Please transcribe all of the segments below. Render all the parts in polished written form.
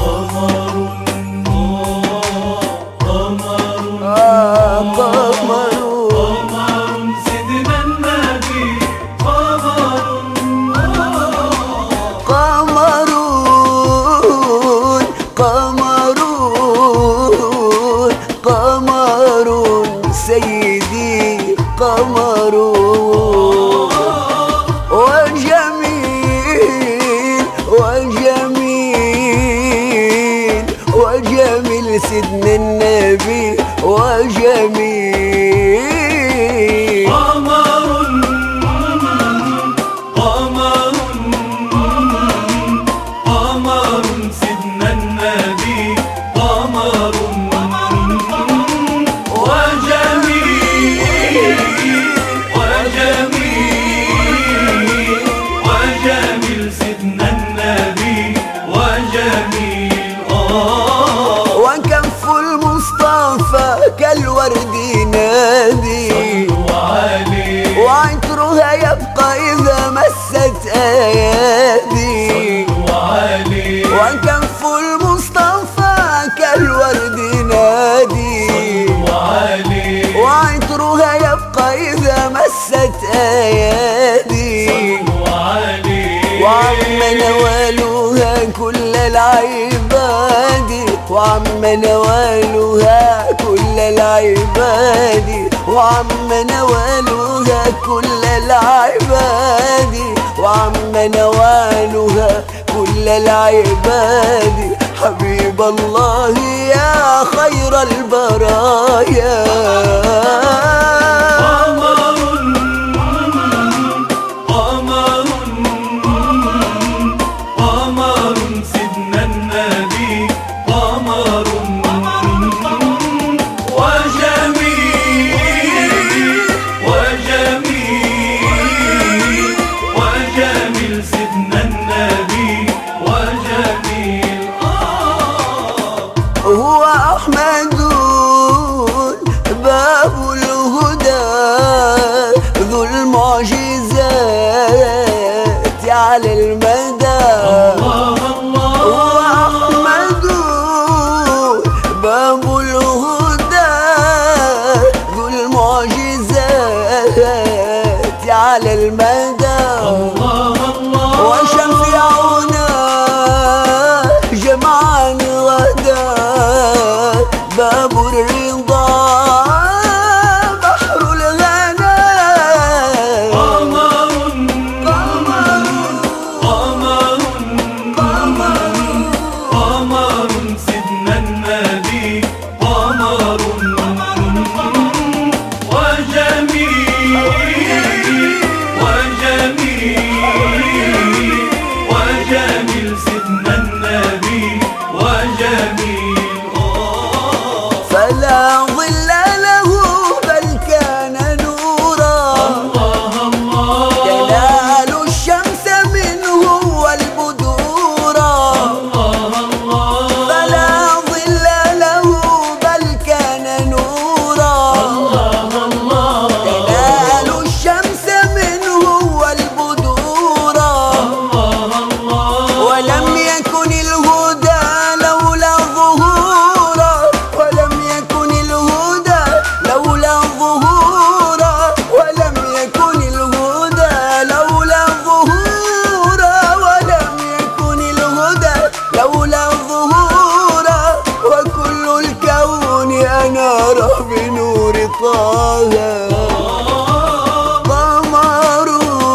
سيدي قمر وجميل وجميل وجميل سيدنا النبي وجميل قمر قمر قمر سيدنا النبي قمر وكف المصطفى كالورد ينادي وعطرها يبقى إذا مست أيادي وكف المصطفى كالورد ينادي وعطرها يبقى إذا مست أيادي وعم نوالها كل العباد وعم نوالها كل العباد وعم نوالها كل العباد وعم نوالها كل العباد حبيب الله يا خير البرايا هو أحمد باب الهدى ذو المعجزات على المدى هو أحمد باب الهدى ذو المعجزات على المدى وشفيعنا جمعا غدا باب الرضا بحر الغنى قمر قمر قمر قمر سيدنا النبي قمر وجميل وجميل وجميل سيدنا النبي وجميل فلا ظل له بل كان نورا ينال الشمس منه والبدورا فلا ظل له بل كان نورا ينال الشمس منه والبدورا ولم يكن الهدى لولا ظهورا ولم يكن الهدى لولا ظهورا ولم يكن الهدى لولا ظهورا ولم يكن الهدى لولا ظهورا وكل الكون أنار بنور طه قمر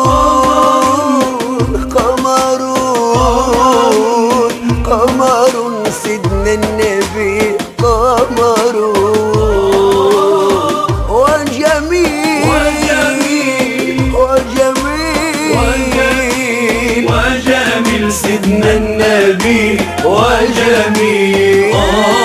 قمر قمر سيدنا النبي قمر وجميل وجميل وجميل سيدنا النبي وجميل